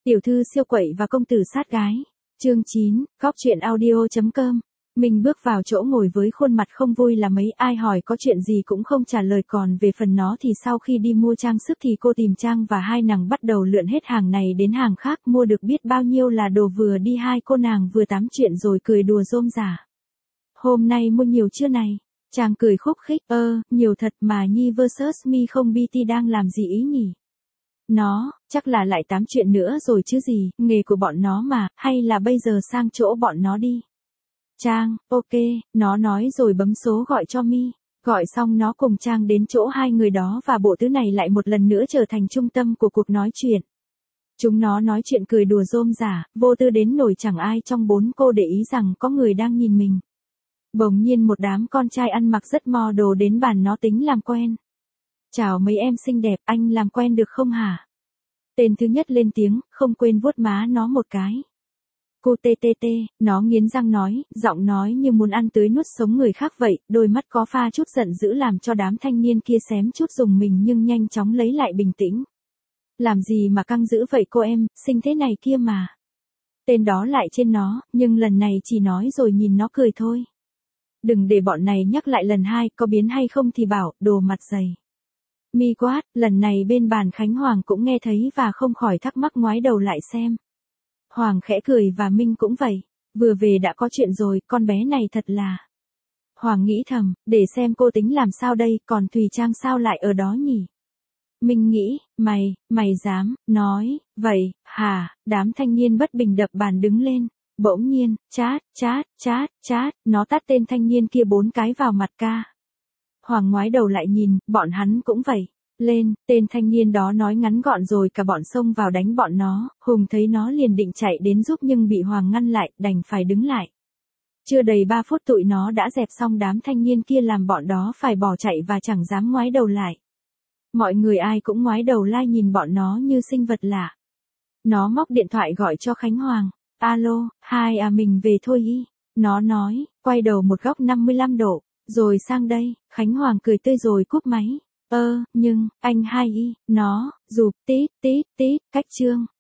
Tiểu thư siêu quậy và công tử sát gái. Chương 9, Góc truyện audio.com. Mình bước vào chỗ ngồi với khuôn mặt không vui là mấy, ai hỏi có chuyện gì cũng không trả lời, còn về phần nó thì sau khi đi mua trang sức thì cô tìm Trang và hai nàng bắt đầu lượn hết hàng này đến hàng khác, mua được biết bao nhiêu là đồ, vừa đi hai cô nàng vừa tám chuyện rồi cười đùa rôm rả. Hôm nay mua nhiều chưa này? Trang cười khúc khích, nhiều thật mà Nhi vs Me không BT đang làm gì ý nhỉ? Nó, chắc là lại tám chuyện nữa rồi chứ gì, nghề của bọn nó mà, hay là bây giờ sang chỗ bọn nó đi. Trang, ok, nó nói rồi bấm số gọi cho Mi. Gọi xong nó cùng Trang đến chỗ hai người đó và bộ tứ này lại một lần nữa trở thành trung tâm của cuộc nói chuyện. Chúng nó nói chuyện cười đùa rôm rả, vô tư đến nỗi chẳng ai trong bốn cô để ý rằng có người đang nhìn mình. Bỗng nhiên một đám con trai ăn mặc rất model đến bàn nó tính làm quen. Chào mấy em xinh đẹp, anh làm quen được không hả? Tên thứ nhất lên tiếng, không quên vuốt má nó một cái. Cô TTT, nó nghiến răng nói, giọng nói như muốn ăn tưới nuốt sống người khác vậy, đôi mắt có pha chút giận dữ làm cho đám thanh niên kia xém chút dùng mình nhưng nhanh chóng lấy lại bình tĩnh. Làm gì mà căng dữ vậy cô em, xinh thế này kia mà. Tên đó lại trên nó, nhưng lần này chỉ nói rồi nhìn nó cười thôi. Đừng để bọn này nhắc lại lần hai, có biến hay không thì bảo, đồ mặt dày. Mi quát, lần này bên bàn Khánh Hoàng cũng nghe thấy và không khỏi thắc mắc ngoái đầu lại xem. Hoàng khẽ cười và Minh cũng vậy, vừa về đã có chuyện rồi, con bé này thật là. Hoàng nghĩ thầm, để xem cô tính làm sao đây, còn Thùy Trang sao lại ở đó nhỉ? Minh nghĩ, mày dám, nói, vậy, hả, đám thanh niên bất bình đập bàn đứng lên. Bỗng nhiên, chát, nó tát tên thanh niên kia 4 cái vào mặt ca. Hoàng ngoái đầu lại nhìn, bọn hắn cũng vậy. Lên, tên thanh niên đó nói ngắn gọn rồi cả bọn xông vào đánh bọn nó, Hùng thấy nó liền định chạy đến giúp nhưng bị Hoàng ngăn lại, đành phải đứng lại. Chưa đầy 3 phút tụi nó đã dẹp xong đám thanh niên kia làm bọn đó phải bỏ chạy và chẳng dám ngoái đầu lại. Mọi người ai cũng ngoái đầu lai nhìn bọn nó như sinh vật lạ. Nó móc điện thoại gọi cho Khánh Hoàng. Alo, hai à mình về thôi ý. Nó nói, quay đầu một góc 55 độ, rồi sang đây. Khánh Hoàng cười tươi rồi cúp máy. Nhưng, anh hai y, nó, rụp tít, cách Trương.